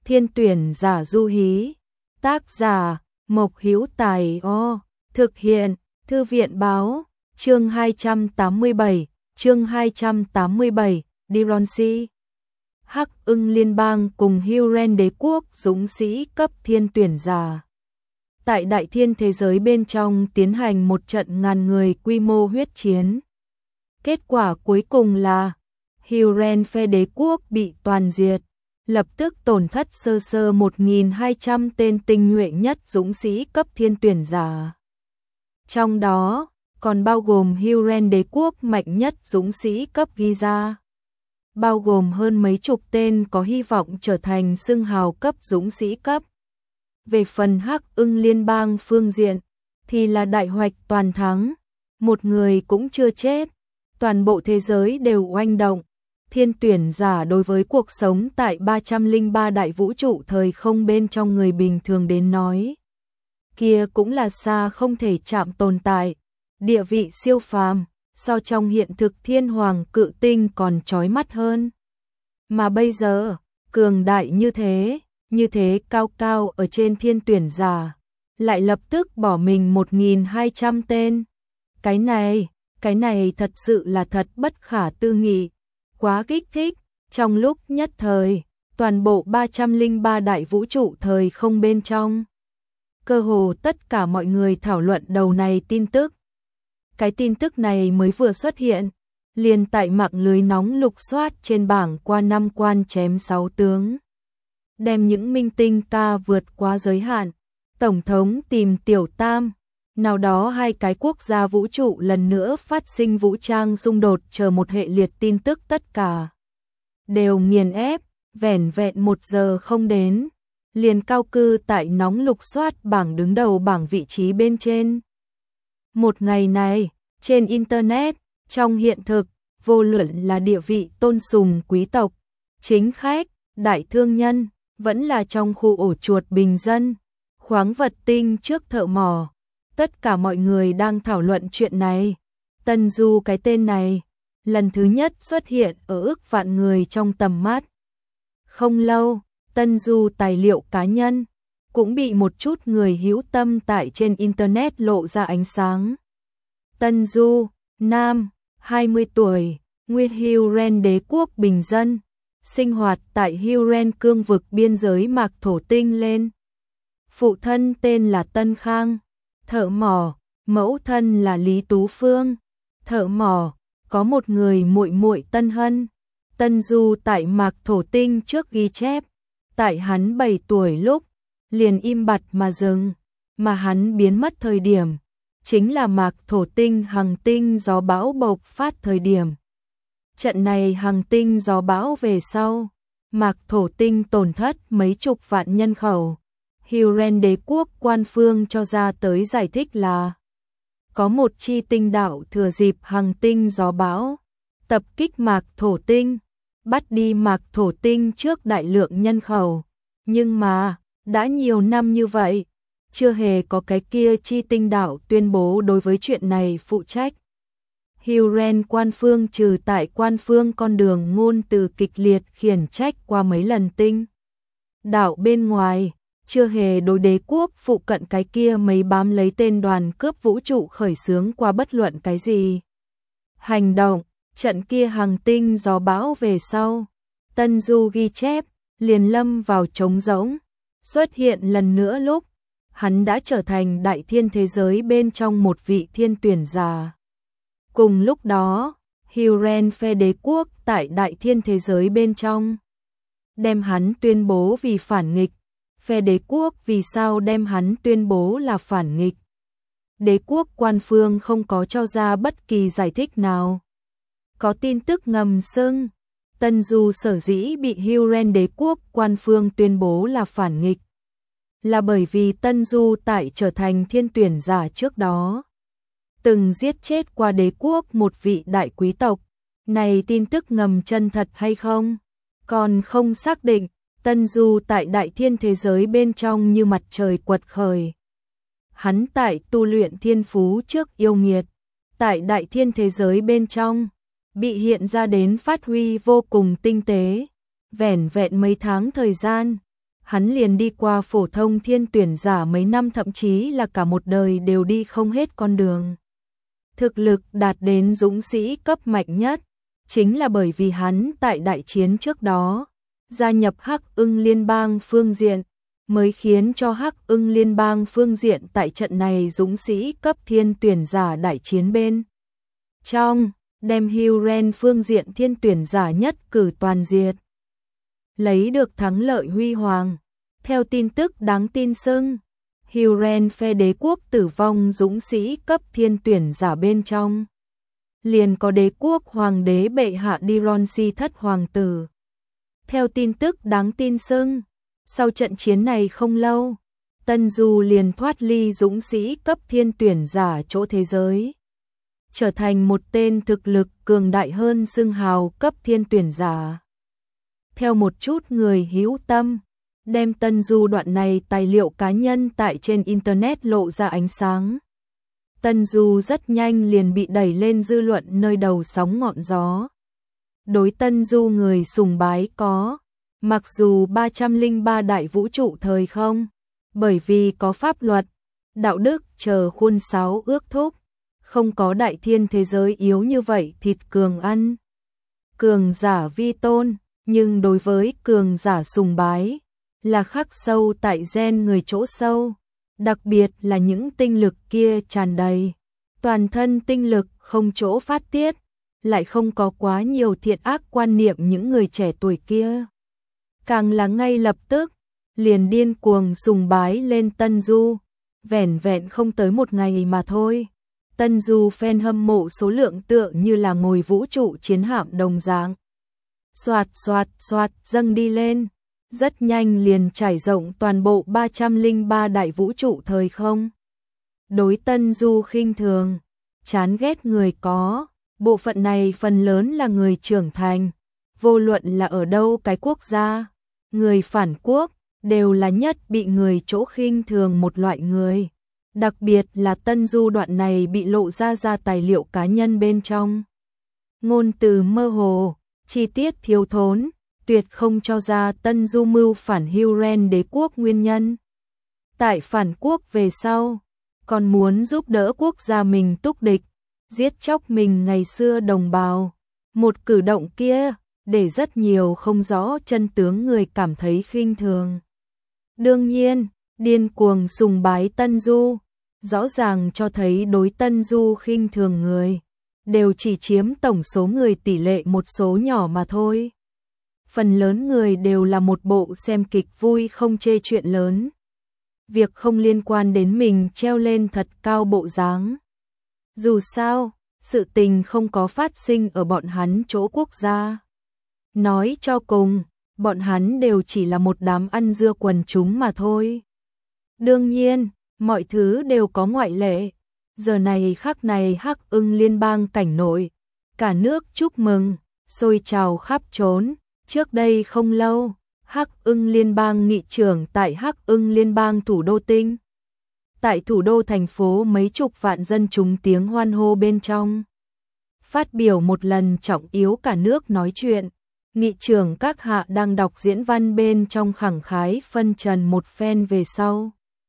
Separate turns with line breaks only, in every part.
Thiên tuyển giả Du Hí. Tác giả Mộc Hữu Tài. Thực hiện Thư viện báo. Chương 287, Dironsi. Hắc Ưng Liên bang cùng Huron đế quốc dũng sĩ cấp thiên tuyển giả. Tại đại thiên thế giới bên trong tiến hành một trận ngàn người quy mô huyết chiến. Kết quả cuối cùng là Huron phe đế quốc bị toàn diệt, lập tức tổn thất sơ sơ 1.200 tên tinh nhuệ nhất dũng sĩ cấp thiên tuyển giả. Trong đó còn bao gồm Huron đế quốc mạnh nhất dũng sĩ cấp Giza, bao gồm hơn mấy chục tên có hy vọng trở thành xưng hào cấp dũng sĩ cấp. Về phần Hắc Ưng Liên bang phương diện thì là đại hoạch toàn thắng, một người cũng chưa chết, toàn bộ thế giới đều oanh động. Thiên tuyển giả đối với cuộc sống tại 303 đại vũ trụ thời không bên trong người bình thường đến nói, kia cũng là xa không thể chạm tồn tại, địa vị siêu phàm, so trong hiện thực thiên hoàng cự tinh còn chói mắt hơn. Mà bây giờ, cường đại như thế cao cao ở trên thiên tuyển giả, lại lập tức bỏ mình 1.200 tên. Cái này thật sự là thật bất khả tư nghị, quá kích thích. Trong lúc nhất thời, toàn bộ 303 đại vũ trụ thời không bên trong, cơ hồ tất cả mọi người thảo luận đầu này tin tức. Cái tin tức này mới vừa xuất hiện, liền tại mạng lưới nóng lục soát trên bảng qua 5 quan chém 6 tướng. Đem những minh tinh ca vượt qua giới hạn, tổng thống tìm tiểu tam, nào đó hai cái quốc gia vũ trụ lần nữa phát sinh vũ trang xung đột chờ một hệ liệt tin tức tất cả. Đều nghiền ép, vẻn vẹn 1 giờ không đến, liền cao cư tại nóng lục soát bảng đứng đầu bảng vị trí bên trên. Một ngày này, trên Internet, trong hiện thực, vô luận là địa vị tôn sùng quý tộc, chính khách, đại thương nhân, vẫn là trong khu ổ chuột bình dân, khoáng vật tinh trước thợ mỏ, tất cả mọi người đang thảo luận chuyện này. Tân Du cái tên này, lần thứ nhất xuất hiện ở ức vạn người trong tầm mắt. Không lâu, Tân Du tài liệu cá nhân cũng bị một chút người hữu tâm tại trên Internet lộ ra ánh sáng. Tân Du, nam, 20 tuổi, nguyên Huron đế quốc bình dân, sinh hoạt tại Huron cương vực biên giới mạc thổ tinh lên. Phụ thân tên là Tân Khang, thợ mỏ, mẫu thân là Lý Tú Phương, thợ mỏ, có một người muội muội Tân Hân. Tân Du tại mạc thổ tinh trước ghi chép, tại hắn 7 tuổi lúc, liền im bặt mà dừng, mà hắn biến mất thời điểm, chính là mạc thổ tinh hành tinh gió bão bộc phát thời điểm. Trận này hành tinh gió bão về sau, mạc thổ tinh tổn thất mấy chục vạn nhân khẩu. Huron đế quốc quan phương cho ra tới giải thích là có một chi tinh đạo thừa dịp hành tinh gió bão tập kích mạc thổ tinh, bắt đi mạc thổ tinh trước đại lượng nhân khẩu. Nhưng mà, đã nhiều năm như vậy, chưa hề có cái kia chi tinh đạo tuyên bố đối với chuyện này phụ trách. Huron quan phương trừ tại quan phương con đường ngôn từ kịch liệt khiển trách qua mấy lần tinh đạo bên ngoài, chưa hề đối đế quốc phụ cận cái kia mấy bám lấy tên đoàn cướp vũ trụ khởi xướng qua bất luận cái gì hành động. Trận kia hành tinh gió bão về sau, Tân Du ghi chép, liền lâm vào trống rỗng, xuất hiện lần nữa lúc hắn đã trở thành đại thiên thế giới bên trong một vị thiên tuyển giả. Cùng lúc đó, Huron phe đế quốc tại đại thiên thế giới bên trong đem hắn tuyên bố vì phản nghịch. Phe đế quốc vì sao đem hắn tuyên bố là phản nghịch? Đế quốc quan phương không có cho ra bất kỳ giải thích nào. Có tin tức ngầm xưng, Tân Du sở dĩ bị Huron đế quốc quan phương tuyên bố là phản nghịch, là bởi vì Tân Du tại trở thành thiên tuyển giả trước đó từng giết chết qua đế quốc một vị đại quý tộc. Này tin tức ngầm chân thật hay không? Còn không xác định. Tân Du tại đại thiên thế giới bên trong như mặt trời quật khởi. Hắn tại tu luyện thiên phú trước yêu nghiệt, tại đại thiên thế giới bên trong, bị hiện ra đến phát huy vô cùng tinh tế. Vẻn vẹn mấy tháng thời gian, hắn liền đi qua phổ thông thiên tuyển giả mấy năm, thậm chí là cả một đời đều đi không hết con đường. Thực lực đạt đến dũng sĩ cấp mạnh nhất, chính là bởi vì hắn tại đại chiến trước đó, gia nhập Hắc Ưng Liên bang phương diện, mới khiến cho Hắc Ưng Liên bang phương diện tại trận này dũng sĩ cấp thiên tuyển giả đại chiến bên trong, đem Huren phương diện thiên tuyển giả nhất cử toàn diệt, lấy được thắng lợi huy hoàng. Theo tin tức đáng tin xưng, Huren phe đế quốc tử vong dũng sĩ cấp thiên tuyển giả bên trong, liền có đế quốc hoàng đế bệ hạ Dironsi thất hoàng tử. Theo tin tức đáng tin xưng, sau trận chiến này không lâu, Tân Du liền thoát ly dũng sĩ cấp thiên tuyển giả chỗ thế giới, trở thành một tên thực lực cường đại hơn xưng hào cấp thiên tuyển giả. Theo một chút người hữu tâm, đem Tân Du đoạn này tài liệu cá nhân tại trên Internet lộ ra ánh sáng. Tân Du rất nhanh liền bị đẩy lên dư luận nơi đầu sóng ngọn gió. Đối Tân Du người sùng bái có, mặc dù 303 đại vũ trụ thời không, bởi vì có pháp luật, đạo đức chờ khuôn sáo ước thúc, không có đại thiên thế giới yếu như vậy thịt cường ăn. Cường giả vi tôn, nhưng đối với cường giả sùng bái, là khắc sâu tại gen người chỗ sâu, đặc biệt là những tinh lực kia tràn đầy, toàn thân tinh lực không chỗ phát tiết, lại không có quá nhiều thiện ác quan niệm những người trẻ tuổi kia. Càng là ngay lập tức, liền điên cuồng sùng bái lên Tân Du, vẻn vẹn không tới một ngày mà thôi. Tân Du fan hâm mộ số lượng tựa như là ngồi vũ trụ chiến hạm đồng dạng. Xoạt xoạt xoạt dâng đi lên, rất nhanh liền trải rộng toàn bộ 303 đại vũ trụ thời không. Đối Tân Du khinh thường, chán ghét người có, bộ phận này phần lớn là người trưởng thành, vô luận là ở đâu cái quốc gia, người phản quốc, đều là nhất bị người chỗ khinh thường một loại người. Đặc biệt là Tân Du đoạn này bị lộ ra tài liệu cá nhân bên trong. Ngôn từ mơ hồ, chi tiết thiếu thốn, tuyệt không cho ra Tân Du mưu phản Huren đế quốc nguyên nhân. Tại phản quốc về sau, còn muốn giúp đỡ quốc gia mình túc địch, giết chóc mình ngày xưa đồng bào. Một cử động kia, để rất nhiều không rõ chân tướng người cảm thấy khinh thường. Đương nhiên, điên cuồng sùng bái Tân Du, rõ ràng cho thấy đối Tân Du khinh thường người, đều chỉ chiếm tổng số người tỷ lệ một số nhỏ mà thôi. Phần lớn người đều là một bộ xem kịch vui không chê chuyện lớn. Việc không liên quan đến mình treo lên thật cao bộ dáng. Dù sao, sự tình không có phát sinh ở bọn hắn chỗ quốc gia. Nói cho cùng, bọn hắn đều chỉ là một đám ăn dưa quần chúng mà thôi. Đương nhiên, mọi thứ đều có ngoại lệ. Giờ này khắc này Hắc Ưng Liên bang cảnh nội, cả nước chúc mừng, sôi trào khắp trốn. Trước đây không lâu, Hắc Ưng Liên bang nghị trưởng tại Hắc Ưng Liên bang thủ đô Tinh. Tại thủ đô thành phố mấy chục vạn dân chúng tiếng hoan hô bên trong. Phát biểu một lần trọng yếu cả nước nói chuyện, nghị trưởng các hạ đang đọc diễn văn bên trong khẳng khái phân trần một phen về sau.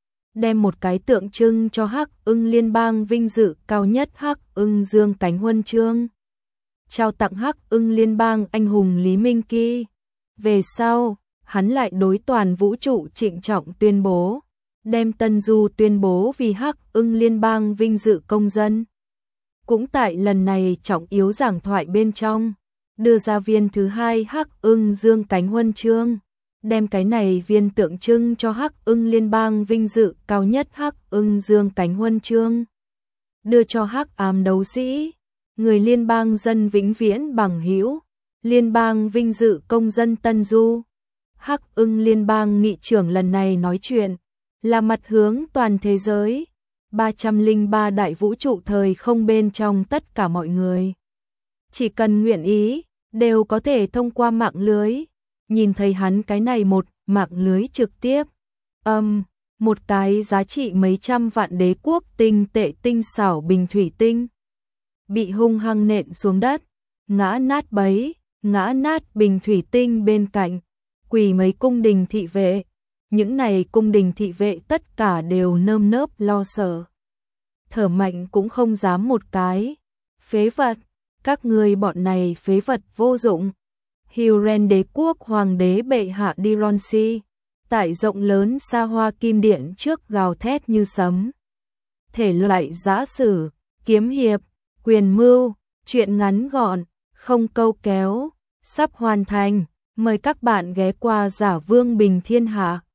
Đem một cái tượng trưng cho Hắc Ưng Liên bang vinh dự cao nhất Hắc Ưng Dương Cánh Huân Chương, trao tặng Hắc Ưng Liên bang anh hùng Lý Minh Kỳ. Về sau, hắn lại đối toàn vũ trụ trịnh trọng tuyên bố, đem Tân Du tuyên bố vì Hắc Ưng Liên bang vinh dự công dân. Cũng tại lần này trọng yếu giảng thoại bên trong, đưa ra viên thứ hai Hắc Ưng Dương Cánh Huân Chương, đem cái này viên tượng trưng cho Hắc Ưng Liên bang vinh dự cao nhất Hắc Ưng Dương Cánh Huân Chương, đưa cho Hắc Ám đấu sĩ, người liên bang dân vĩnh viễn bằng hữu, liên bang vinh dự công dân Tân Du. Hắc Ưng Liên bang nghị trưởng lần này nói chuyện, là mặt hướng toàn thế giới, 303 đại vũ trụ thời không bên trong tất cả mọi người. Chỉ cần nguyện ý, đều có thể thông qua mạng lưới, nhìn thấy hắn cái này một mạng lưới trực tiếp. Một cái giá trị mấy trăm vạn đế quốc tinh tệ tinh xảo bình thủy tinh, bị hung hăng nện xuống đất, ngã nát bấy, ngã nát bình thủy tinh bên cạnh, quỳ mấy cung đình thị vệ, Những này cung đình thị vệ tất cả đều nơm nớp lo sợ. Thở mạnh cũng không dám một cái. Phế vật, các ngươi bọn này phế vật vô dụng. Huren đế quốc hoàng đế bệ hạ Dironsi, tại rộng lớn xa hoa kim điện trước gào thét như sấm. Thể loại giã sử, kiếm hiệp, quyền mưu, truyện ngắn gọn, không câu kéo, sắp hoàn thành. Mời các bạn ghé qua Giả Vương Bình Thiên Hạ.